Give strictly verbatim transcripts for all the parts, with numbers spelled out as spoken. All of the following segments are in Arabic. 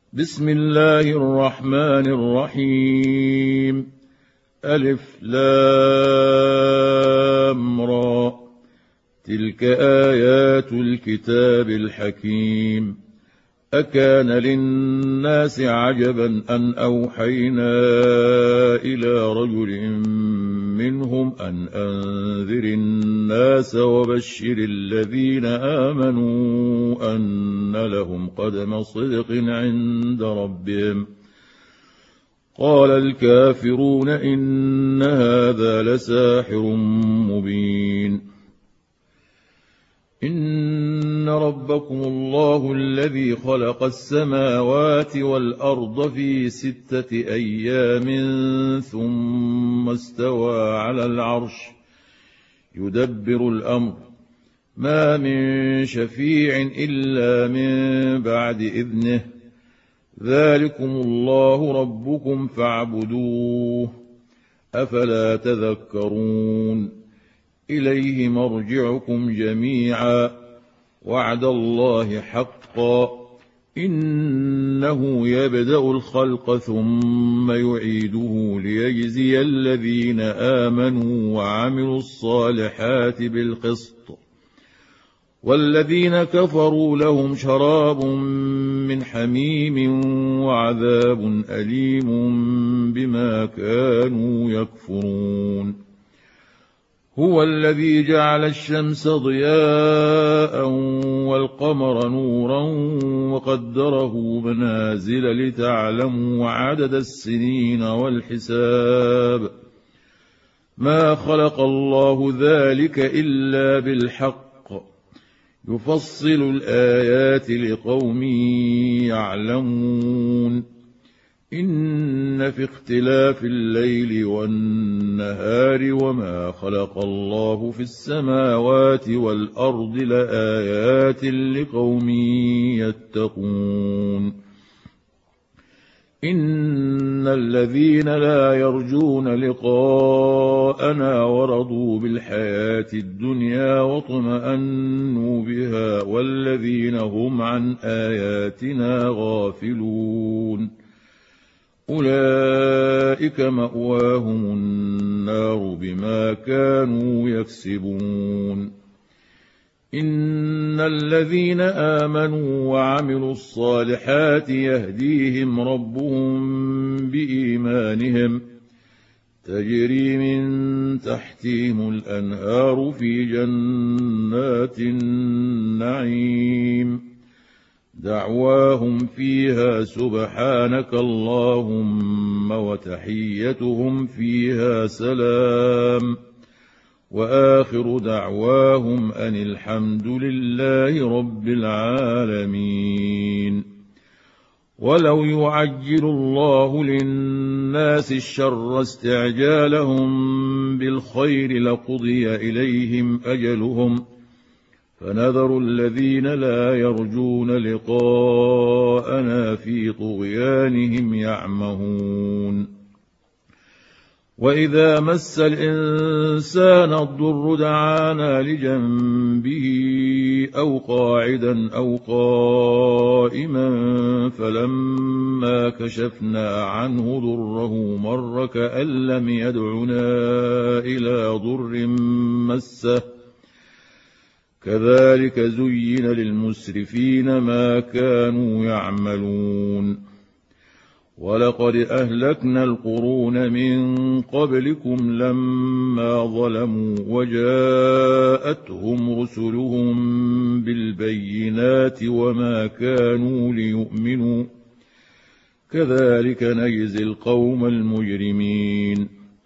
بسم الله الرحمن الرحيم. ألف لام را، تلك آيات الكتاب الحكيم. أكان للناس عجبا أن أوحينا إلى رجل منهم أن أنذر الناس وبشر الذين آمنوا أن لهم قدم صدق عند ربهم. قال الكافرون إن هذا لساحر مبين. إن ربكم الله الذي خلق السماوات والأرض في ستة أيام ثم استوى على العرش يدبر الأمر، ما من شفيع إلا من بعد إذنه، ذلكم الله ربكم فاعبدوه، أفلا تذكرون. إليه مرجعكم جميعا، وعد الله حقا، إنه يبدأ الخلق ثم يعيده ليجزي الذين آمنوا وعملوا الصالحات بالقسط، والذين كفروا لهم شراب من حميم وعذاب أليم بما كانوا يكفرون. هو الذي جعل الشمس ضياء والقمر نورا وقدره منازل لتعلموا عدد السنين والحساب، ما خلق الله ذلك إلا بالحق، يفصل الآيات لقوم يعلمون. إن في اختلاف الليل والنهار وما خلق الله في السماوات والأرض لآيات لقوم يتقون. إن الذين لا يرجون لقاءنا ورضوا بالحياة الدنيا واطمأنوا بها والذين هم عن آياتنا غافلون أولئك مأواهم النار بما كانوا يكسبون. إن الذين آمنوا وعملوا الصالحات يهديهم ربهم بإيمانهم، تجري من تحتهم الأنهار في جنات النعيم، دعواهم فيها سبحانك اللهم وتحيتهم فيها سلام، وآخر دعواهم أن الحمد لله رب العالمين. ولو يعجل الله للناس الشر استعجالهم بالخير لقضي إليهم أجلهم، فنذر الذين لا يرجون لقاءنا في طغيانهم يعمهون. وإذا مس الإنسان الضر دعانا لجنبه أو قاعدا أو قائما، فلما كشفنا عنه ضره مر كأن لم يدعنا إلى ضر مسه، كذلك زين للمسرفين ما كانوا يعملون. ولقد أهلكنا القرون من قبلكم لما ظلموا وجاءتهم رسلهم بالبينات وما كانوا ليؤمنوا، كذلك نجزي القوم المجرمين.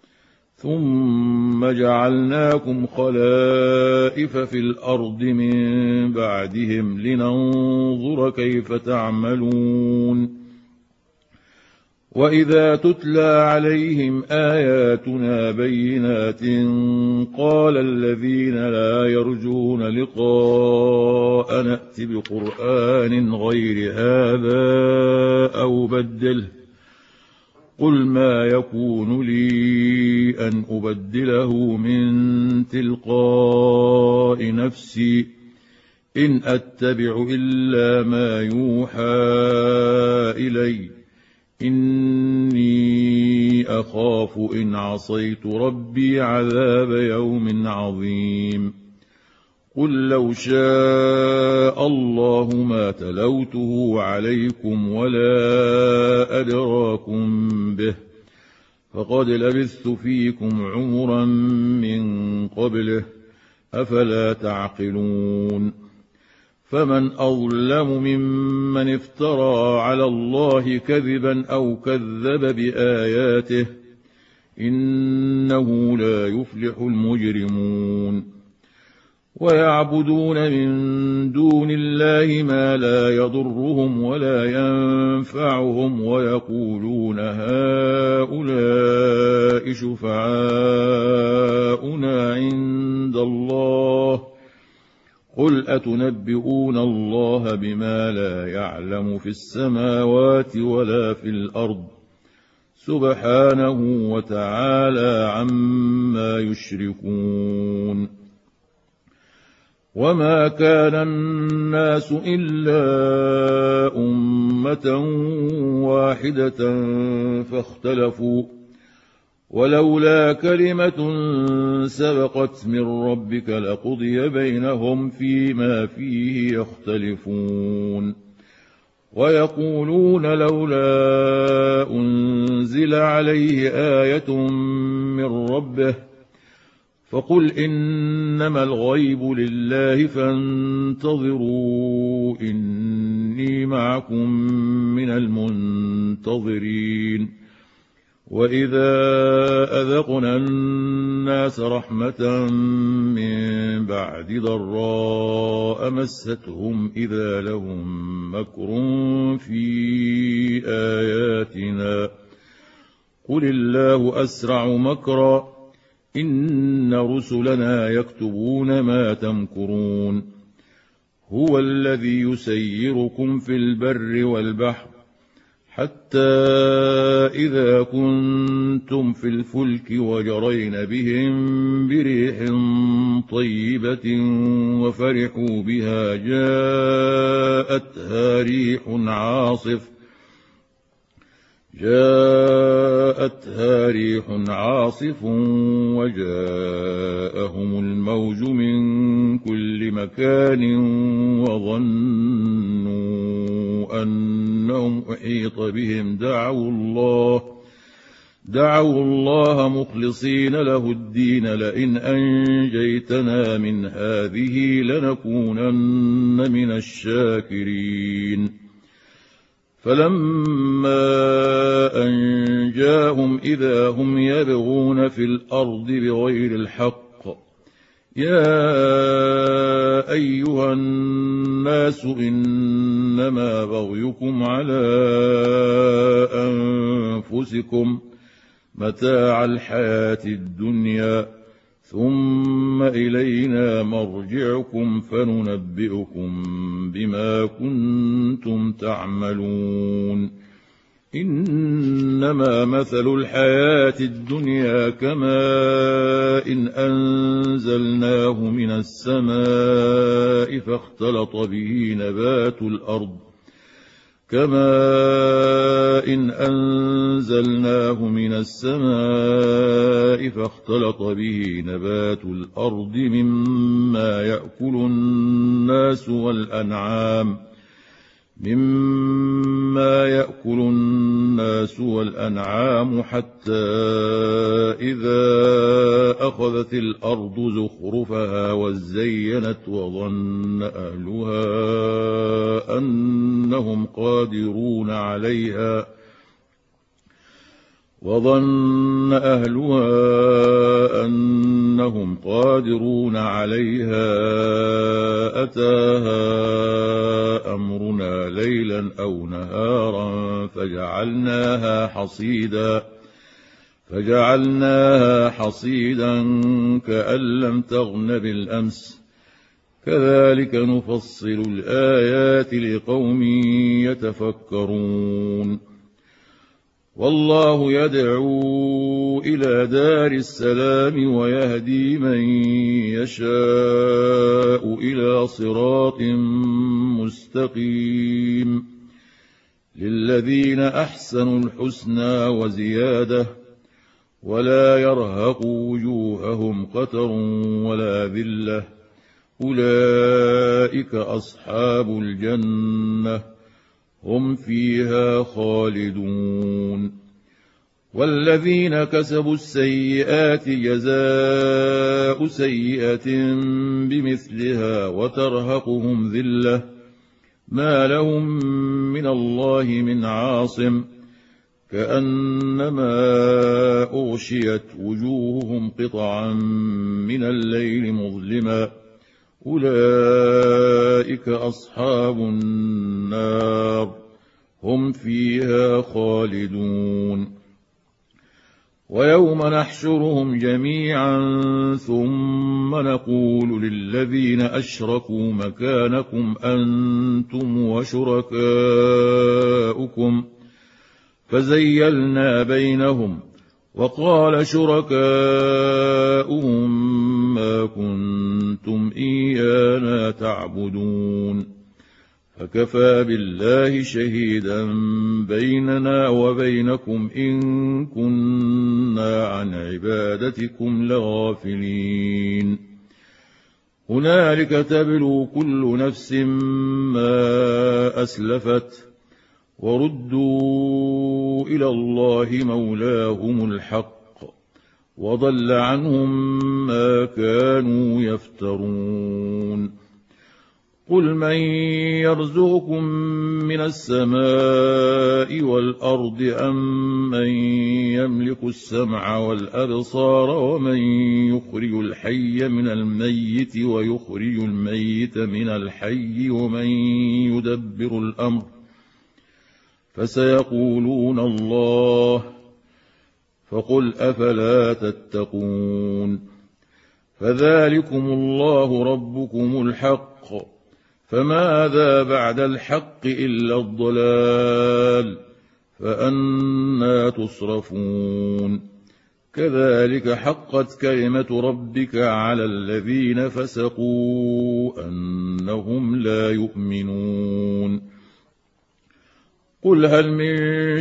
ثم جعلناكم خلائف في الأرض من بعدهم لننظر كيف تعملون. وإذا تتلى عليهم آياتنا بينات قال الذين لا يرجون لقاء نأت بقرآن غير هذا أو بدله، قل ما يكون لي أن أبدله من تلقاء نفسي إن أتبع إلا ما يوحى إلي إني أخاف إن عصيت ربي عذاب يوم عظيم قل لو شاء الله ما تلوته عليكم ولا أدراكم به فقد لبثت فيكم عمرا من قبله أفلا تعقلون فمن أظلم ممن افترى على الله كذبا أو كذب بآياته إنه لا يفلح المجرمون ويعبدون من دون الله ما لا يضرهم ولا ينفعهم ويقولون هؤلاء شفعاؤنا عند الله قل أتنبئون الله بما لا يعلم في السماوات ولا في الأرض سبحانه وتعالى عما يشركون وما كان الناس إلا أمة واحدة فاختلفوا ولولا كلمة سبقت من ربك لقضي بينهم فيما فيه يختلفون ويقولون لولا أنزل عليه آية من ربه فقل إنما الغيب لله فانتظروا إني معكم من المنتظرين وإذا أذقنا الناس رحمة من بعد ضراء مستهم إذا لهم مكر في آياتنا قل الله أسرع مكرا إن رسلنا يكتبون ما تمكرون هو الذي يسيركم في البر والبحر حتى إذا كنتم في الفلك وجرين بهم بريح طيبة وفرحوا بها جاءتها ريح عاصف جاءتها ريح عاصف وجاءهم الموج من كل مكان وظنوا أنهم أحيط بهم دعوا الله دعوا الله مخلصين له الدين لئن أنجيتنا من هذه لنكونن من الشاكرين فلما أنجاهم إذا هم يبغون في الأرض بغير الحق يا أيها الناس إنما بغيكم على أنفسكم متاع الحياة الدنيا ثم إلينا مرجعكم فننبئكم بما كنتم تعملون إنما مثل الحياة الدنيا كماء إن أنزلناه من السماء فاختلط به نبات الأرض كماء إن أنزلناه من السماء فاختلط به نبات الأرض مما يأكل الناس والأنعام مما يأكل الناس والأنعام حتى إذا أخذت الأرض زخرفها وزينت وظن أهلها أنهم قادرون عليها وظن أهلها أنهم قادرون عليها أتاها أمرنا ليلا أو نهارا فجعلناها حصيدا فجعلناها حصيدا كأن لم تغن بالأمس كذلك نفصل الآيات لقوم يتفكرون والله يدعو إلى دار السلام ويهدي من يشاء إلى صراط مستقيم للذين أحسنوا الحسنى وزيادة ولا يرهق وجوههم قتر ولا ذلة أولئك أصحاب الجنة هم فيها خالدون والذين كسبوا السيئات جزاء سيئة بمثلها وترهقهم ذلة ما لهم من الله من عاصم كأنما أغشيت وجوههم قطعا من الليل مظلما أولئك أصحاب النار هم فيها خالدون ويوم نحشرهم جميعا ثم نقول للذين أشركوا مكانكم أنتم وشركاؤكم فزيلنا بينهم وقال شركاؤهم ما كنتم إيانا تعبدون فكفى بالله شهيدا بيننا وبينكم إن كنا عن عبادتكم لغافلين هنالك تبلو كل نفس ما أسلفت وردوا إلى الله مولاهم الحق وضل عنهم ما كانوا يفترون قل من يرزقكم من السماء والأرض أم من يملك السمع والأبصار ومن يخرج الحي من الميت ويخرج الميت من الحي ومن يدبر الأمر فسيقولون الله فقل أفلا تتقون فذلكم الله ربكم الحق فماذا بعد الحق إلا الضلال فأنى تصرفون كذلك حقت كلمة ربك على الذين فسقوا أنهم لا يؤمنون قل هل من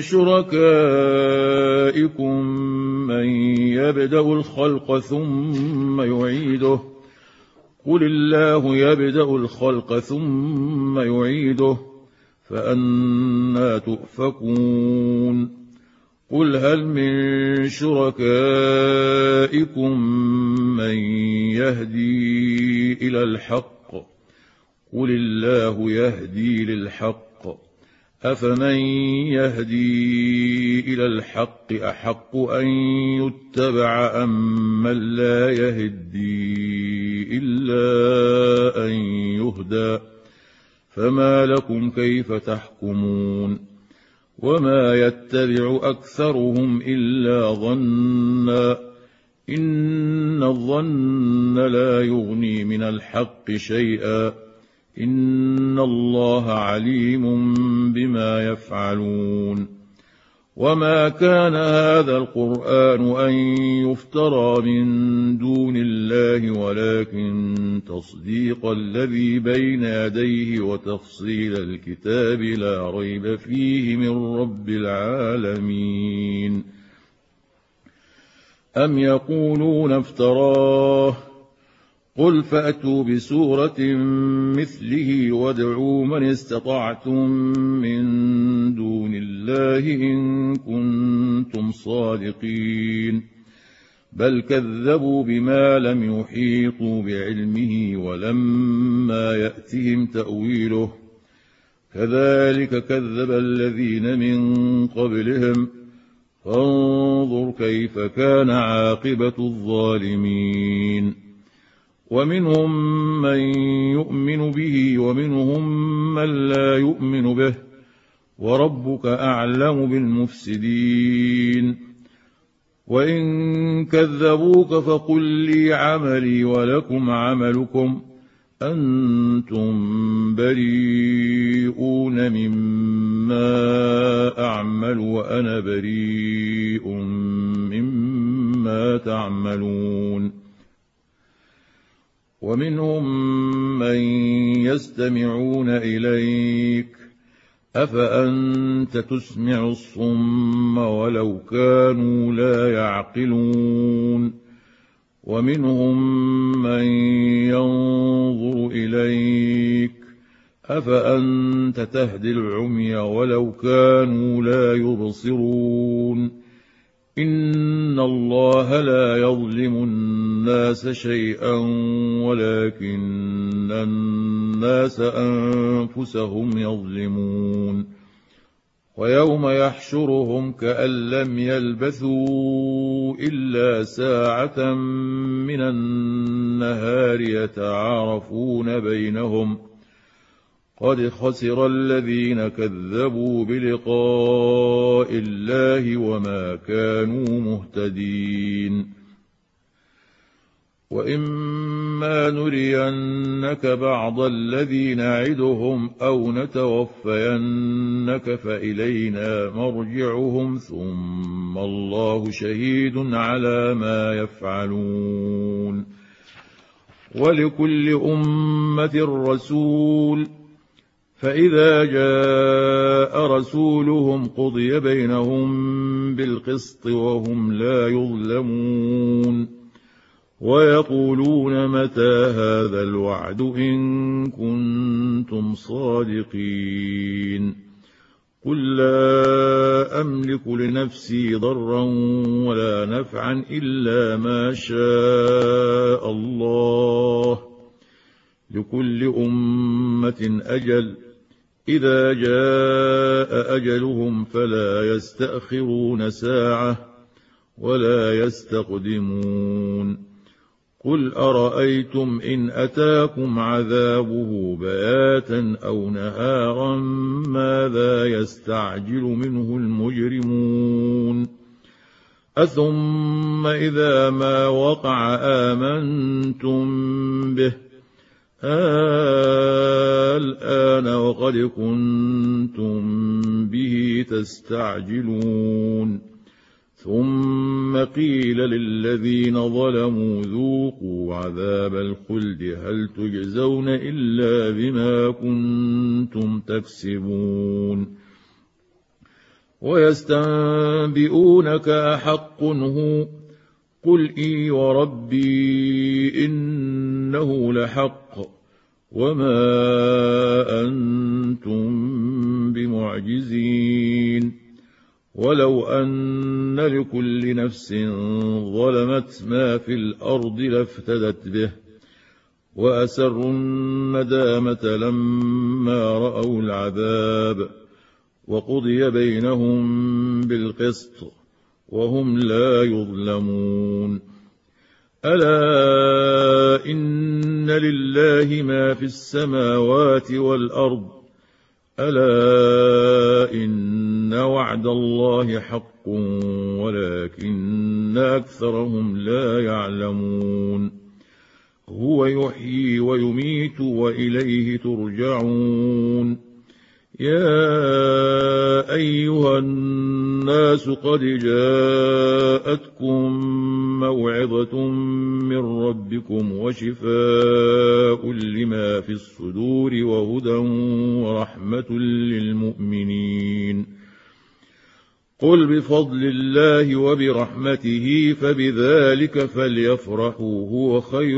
شركائكم من يبدأ الخلق ثم يعيده قل الله يبدأ الخلق ثم يعيده فأنى تؤفكون قل هل من شركائكم من يهدي إلى الحق قل الله يهدي للحق أفمن يهدي إلى الحق أحق أن يتبع أم من لا يهدي إلا أن يهدى فما لكم كيف تحكمون وما يتبع أكثرهم إلا ظنا إن الظن لا يغني من الحق شيئا إن الله عليم بما يفعلون وما كان هذا القرآن أن يفترى من دون الله ولكن تصديق الذي بين يديه وتفصيل الكتاب لا ريب فيه من رب العالمين أم يقولون افتراه قل فأتوا بسورة مثله وادعوا من استطعتم من دون الله إن كنتم صادقين بل كذبوا بما لم يحيطوا بعلمه ولما يأتهم تأويله كذلك كذب الذين من قبلهم فانظر كيف كان عاقبة الظالمين ومنهم من يؤمن به ومنهم من لا يؤمن به وربك أعلم بالمفسدين وإن كذبوك فقل لي عملي ولكم عملكم أنتم بريئون مما أعمل وأنا بريء مما تعملون ومنهم من يستمعون إليك أفأنت تسمع الصم ولو كانوا لا يعقلون ومنهم من ينظر إليك أفأنت تهدي العمي ولو كانوا لا يبصرون إن الله لا يظلم الناس شيئا ولكن الناس أنفسهم يظلمون ويوم يحشرهم كأن لم يلبثوا إلا ساعة من النهار يتعارفون بينهم قد خسر الذين كذبوا بلقاء الله وما كانوا مهتدين وإما نرينك بعض الذي نعدهم أو نتوفينك فإلينا مرجعهم ثم الله شهيد على ما يفعلون ولكل أمة رسول فإذا جاء رسولهم قضي بينهم بالقسط وهم لا يظلمون ويقولون متى هذا الوعد إن كنتم صادقين قل لا أملك لنفسي ضرا ولا نفعا إلا ما شاء الله لكل أمة أجل إذا جاء أجلهم فلا يستأخرون ساعة ولا يستقدمون قل أرأيتم إن أتاكم عذابه بياتا أو نهارا ماذا يستعجل منه المجرمون أثم إذا ما وقع آمنتم به الآن وقد كنتم به تستعجلون ثم قيل للذين ظلموا ذوقوا عذاب الخلد هل تجزون إلا بما كنتم تكسبون ويستنبئونك أحق هو قل إي وربي إنه لحق وما أنتم بمعجزين ولو أن لكل نفس ظلمت ما في الأرض لافتدت به وأسروا الندامة لما رأوا العذاب وقضي بينهم بالقسط وهم لا يظلمون ألا إن لله ما في السماوات والأرض ألا إن وعد الله حق ولكن أكثرهم لا يعلمون هو يحيي ويميت وإليه ترجعون يا أيها الناس قد جاءتكم موعظة من ربكم وشفاء لما في الصدور وهدى ورحمة للمؤمنين قل بفضل الله وبرحمته فبذلك فليفرحوا هو خير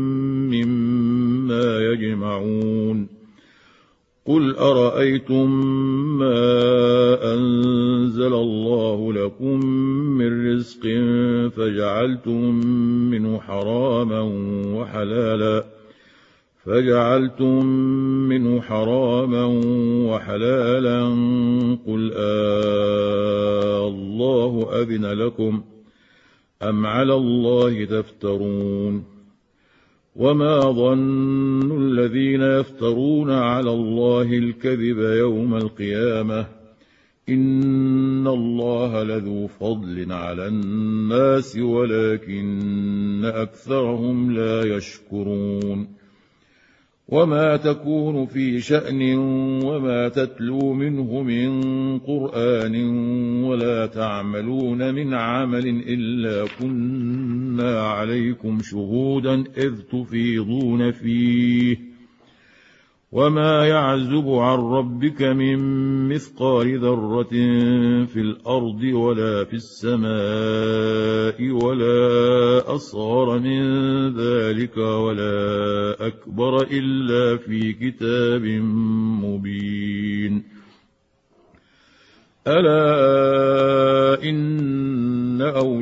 مما يجمعون قل أرأيتم ما أنزل الله لكم من رزق فجعلتم منه حراما وحلالا فجعلتم منه حراما وحلالا قل آه الله أذن لكم أم على الله تفترون وما ظن الذين يفترون على الله الكذب يوم القيامة إن الله لذو فضل على الناس ولكن أكثرهم لا يشكرون وما تكون في شأن وما تتلو منه من قرآن ولا تعملون من عمل إلا كنا عليكم شهودا إذ تفيضون فيه وما يعزب عن ربك من مثقال ذرة في الأرض ولا في السماء ولا أصغر من ذلك ولا أكبر إلا في كتاب مبين. ألا إن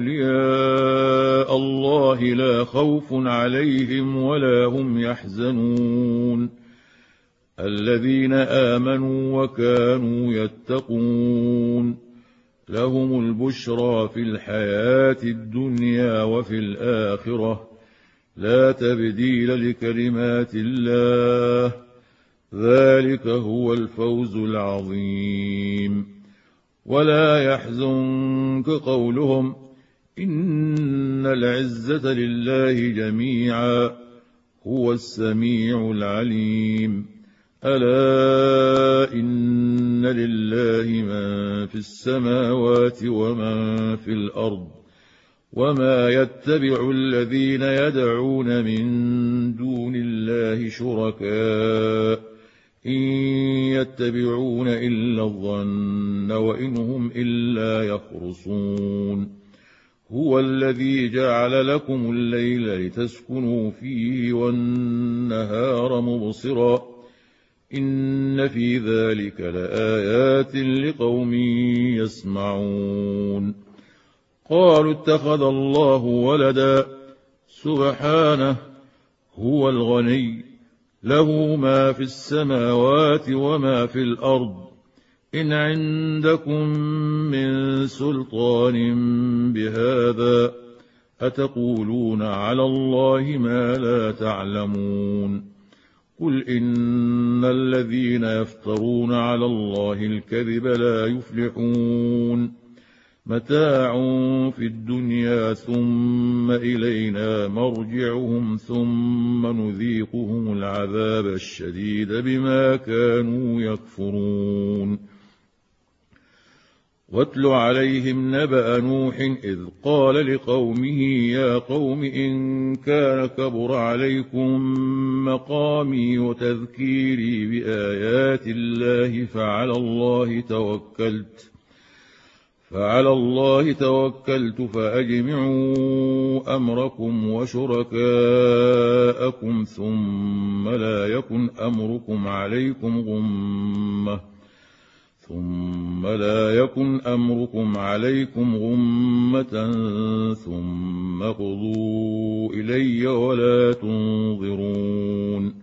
أولياء الله لا خوف عليهم ولا هم يحزنون الذين آمنوا وكانوا يتقون لهم البشرى في الحياة الدنيا وفي الآخرة لا تبديل لكلمات الله ذلك هو الفوز العظيم. ولا يحزنك قولهم إن العزة لله جميعا هو السميع العليم. ألا إن لله من في السماوات ومن في الأرض وما يتبع الذين يدعون من دون الله شركاء إن يتبعون إلا الظن وإن هم إلا يخرصون. هو الذي جعل لكم الليل لتسكنوا فيه والنهار مبصرا إن في ذلك لآيات لقوم يسمعون. قالوا اتخذ الله ولدا سبحانه هو الغني له ما في السماوات وما في الأرض إن عندكم من سلطان بهذا أتقولون على الله ما لا تعلمون. قل إن الذين يفترون على الله الكذب لا يفلحون متاع في الدنيا ثم إلينا مرجعهم ثم نذيقهم العذاب الشديد بما كانوا يكفرون. واتل عليهم نبأ نوح إذ قال لقومه يا قوم إن كان كبر عليكم مقامي وتذكيري بآيات الله فعلى الله توكلت فعلى الله توكلت فأجمعوا أمركم وشركاءكم ثم لا يكن أمركم عليكم غمة ثم لا يكن أمركم عليكم غمة ثم قضوا إلي ولا تنظرون.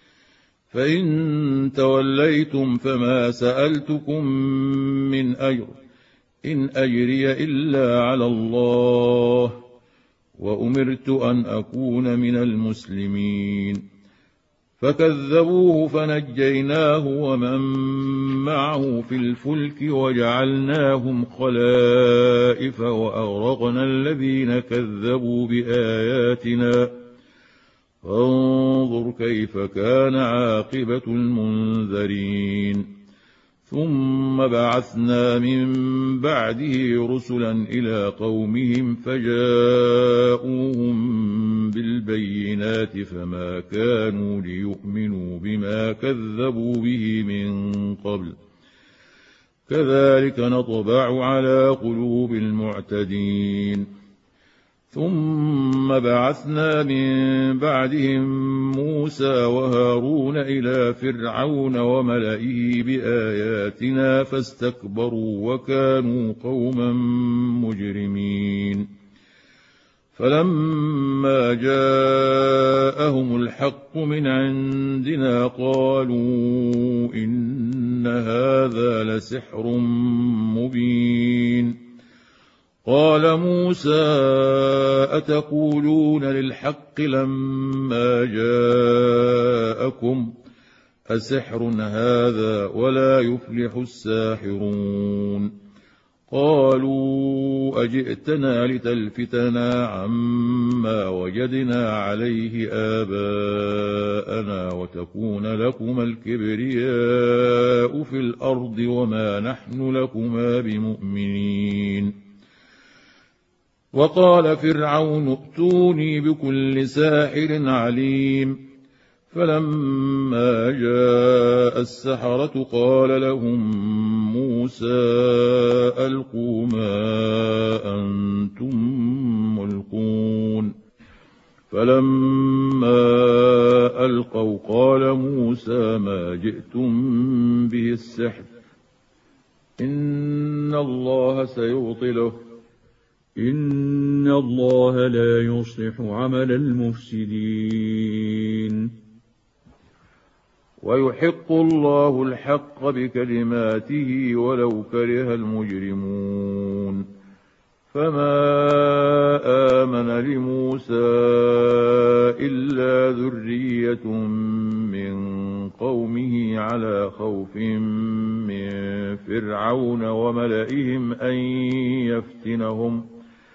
فإن توليتم فما سألتكم من أجر إن أجري إلا على الله وأمرت أن أكون من المسلمين. فكذبوه فنجيناه ومن معه في الفلك وجعلناهم خلائف وأغرقنا الذين كذبوا بآياتنا فانظر كيف كان عاقبة المنذرين. ثم بعثنا من بعده رسلا إلى قومهم فجاءوهم بالبينات فما كانوا ليؤمنوا بما كذبوا به من قبل كذلك نطبع على قلوب المعتدين. ثم بعثنا من بعدهم موسى وهارون إلى فرعون وملئه بآياتنا فاستكبروا وكانوا قوما مجرمين. فلما جاءهم الحق من عندنا قالوا إن هذا لسحر مبين. قال موسى أتقولون للحق لما جاءكم أسحر هذا ولا يفلح الساحرون. قالوا أجئتنا لتلفتنا عما وجدنا عليه آباءنا وتكون لكما الكبرياء في الأرض وما نحن لكما بمؤمنين. وقال فرعون ائتوني بكل ساحر عليم فلما جاء السحرة قال لهم موسى ألقوا ما أنتم ملقون فلما ألقوا قال موسى ما جئتم به السحر إن الله سيبطله إن الله لا يصلح عمل المفسدين ويحق الله الحق بكلماته ولو كره المجرمون فما آمن لموسى إلا ذرية من قومه على خوف من فرعون وملئهم أن يفتنهم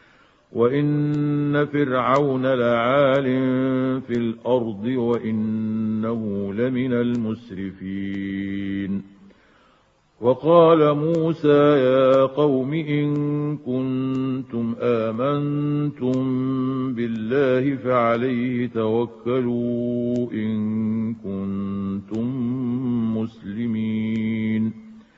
وإن فرعون لعال في الأرض وإنه لمن المسرفين وقال موسى يا قوم إن كنتم آمنتم بالله فعليه توكلوا إن كنتم مسلمين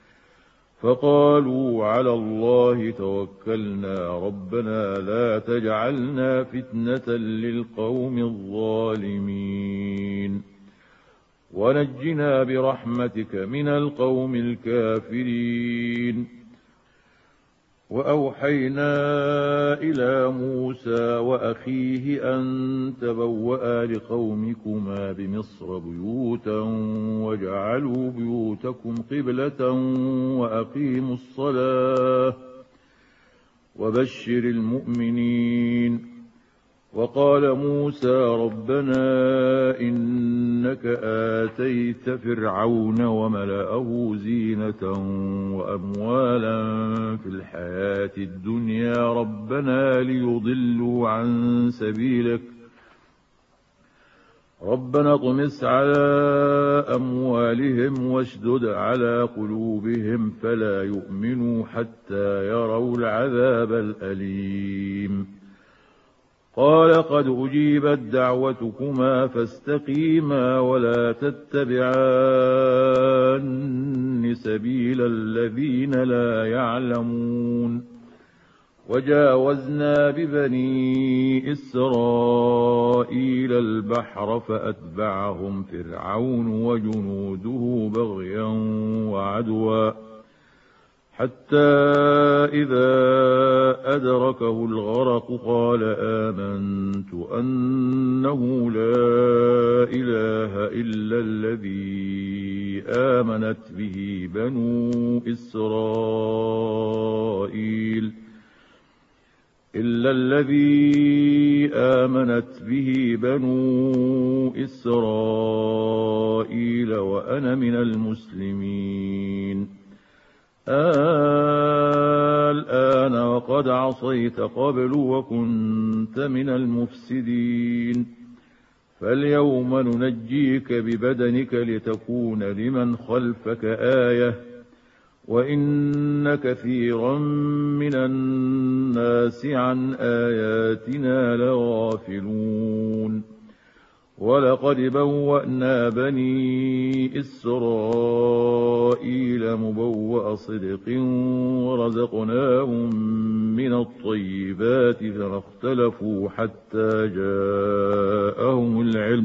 فقالوا على الله توكلنا ربنا لا تجعلنا فتنة للقوم الظالمين ونجنا برحمتك من القوم الكافرين وأوحينا إلى موسى وأخيه أن تبوأ لقومكما بمصر بيوتا واجعلوا بيوتكم قبلة وأقيموا الصلاة وبشر المؤمنين وقال موسى ربنا إنك آتيت فرعون وملأه زينة وأموالا في الحياة الدنيا ربنا ليضلوا عن سبيلك ربنا اطمس على أموالهم واشدد على قلوبهم فلا يؤمنوا حتى يروا العذاب الأليم قال قد أجيبت دعوتكما فاستقيما ولا تتبعان سبيل الذين لا يعلمون وجاوزنا ببني إسرائيل البحر فأتبعهم فرعون وجنوده بغيا وعدوا حتى إذا أدركه الغرق قال آمنت أنه لا إله إلا الذي آمنت به بنو إسرائيل إلا الذي آمنت به بنو إسرائيل وأنا من المسلمين الآن وقد عصيت قبل وكنت من المفسدين فاليوم ننجيك ببدنك لتكون لمن خلفك آية وإن كثيرا من الناس عن آياتنا لغافلون ولقد بوأنا بني إسرائيل مبوأ صدق ورزقناهم من الطيبات فما اختلفوا حتى جاءهم العلم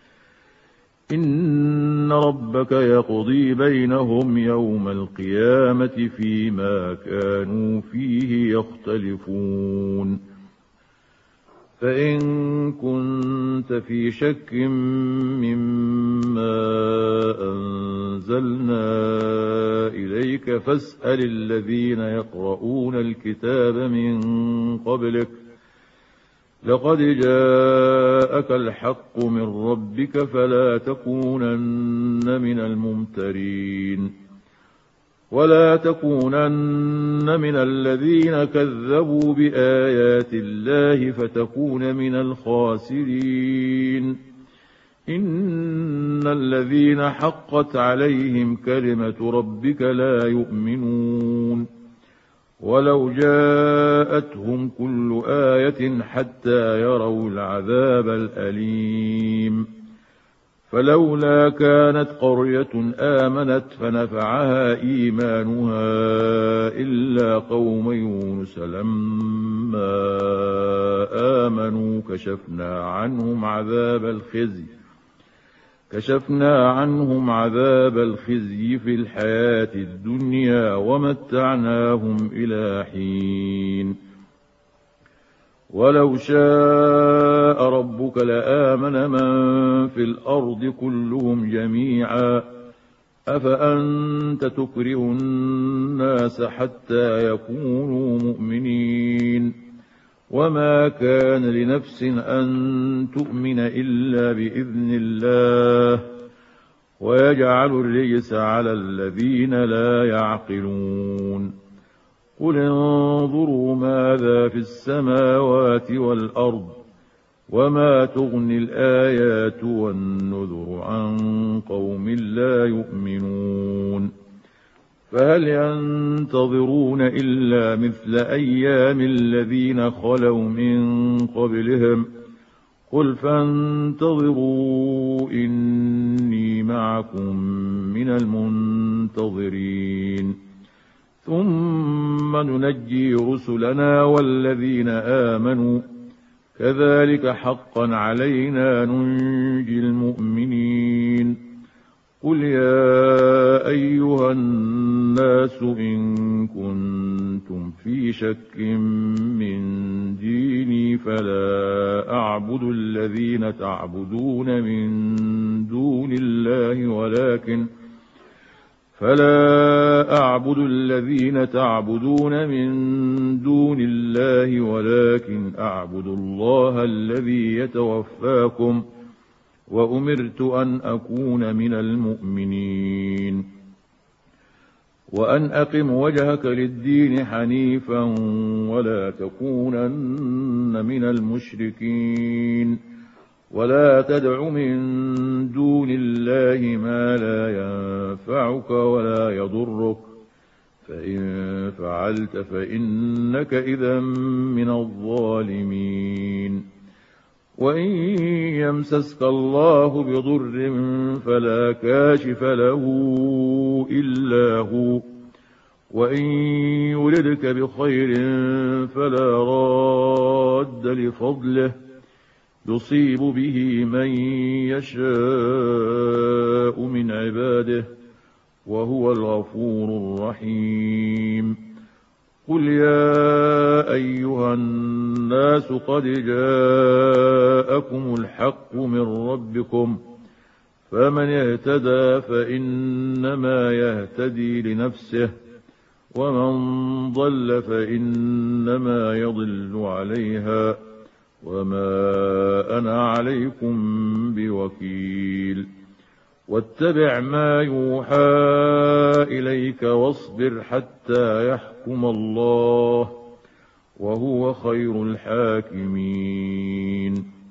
إن ربك يقضي بينهم يوم القيامة فيما كانوا فيه يختلفون فإن كنت في شك مما أنزلنا إليك فاسأل الذين يقرؤون الكتاب من قبلك لقد جاءك الحق من ربك فلا تكونن من الممترين ولا تكونن من الذين كذبوا بآيات الله فتكون من الخاسرين إن الذين حقت عليهم كلمة ربك لا يؤمنون ولو جاءتهم كل آية حتى يروا العذاب الأليم فلولا كانت قرية آمنت فنفعها إيمانها إلا قوم يونس لما آمنوا كشفنا عنهم عذاب الخزي كشفنا عنهم عذاب الخزي في الحياة الدنيا ومتعناهم إلى حين ولو شاء ربك لآمن من في الأرض كلهم جميعا أفأنت تكره الناس حتى يكونوا مؤمنين وما كان لنفس أن تؤمن إلا بإذن الله ويجعل الرجس على الذين لا يعقلون قل انظروا ماذا في السماوات والأرض وما تغني الآيات والنذر عن قوم لا يؤمنون فهل ينتظرون إلا مثل أيام الذين خلوا من قبلهم قل فانتظروا إني معكم من المنتظرين ثم ننجي رسلنا والذين آمنوا كذلك حقا علينا ننجي المؤمنين قل يا أيها الناس إن كنتم في شك من ديني فلا أعبد الذين تعبدون من دون الله ولكن فلا أعبد الذين تعبدون من دون الله ولكن أعبد الله الذي يتوفاكم وأمرت أن أكون من المؤمنين وأن أقم وجهك للدين حنيفا ولا تكونن من المشركين ولا تدع من دون الله ما لا ينفعك ولا يضرك فإن فعلت فإنك إذا من الظالمين وإن يمسسك الله بضر فلا كاشف له إلا هو وإن يردك بخير فلا راد لفضله يصيب به من يشاء من عباده وهو الغفور الرحيم قل يا أيها الناس قد جاءكم الحق من ربكم فمن اهتدى فإنما يهتدي لنفسه ومن ضل فإنما يضل عليها وما أنا عليكم بوكيل واتبع ما يوحى إليك واصبر حتى يحكم الله وهو خير الحاكمين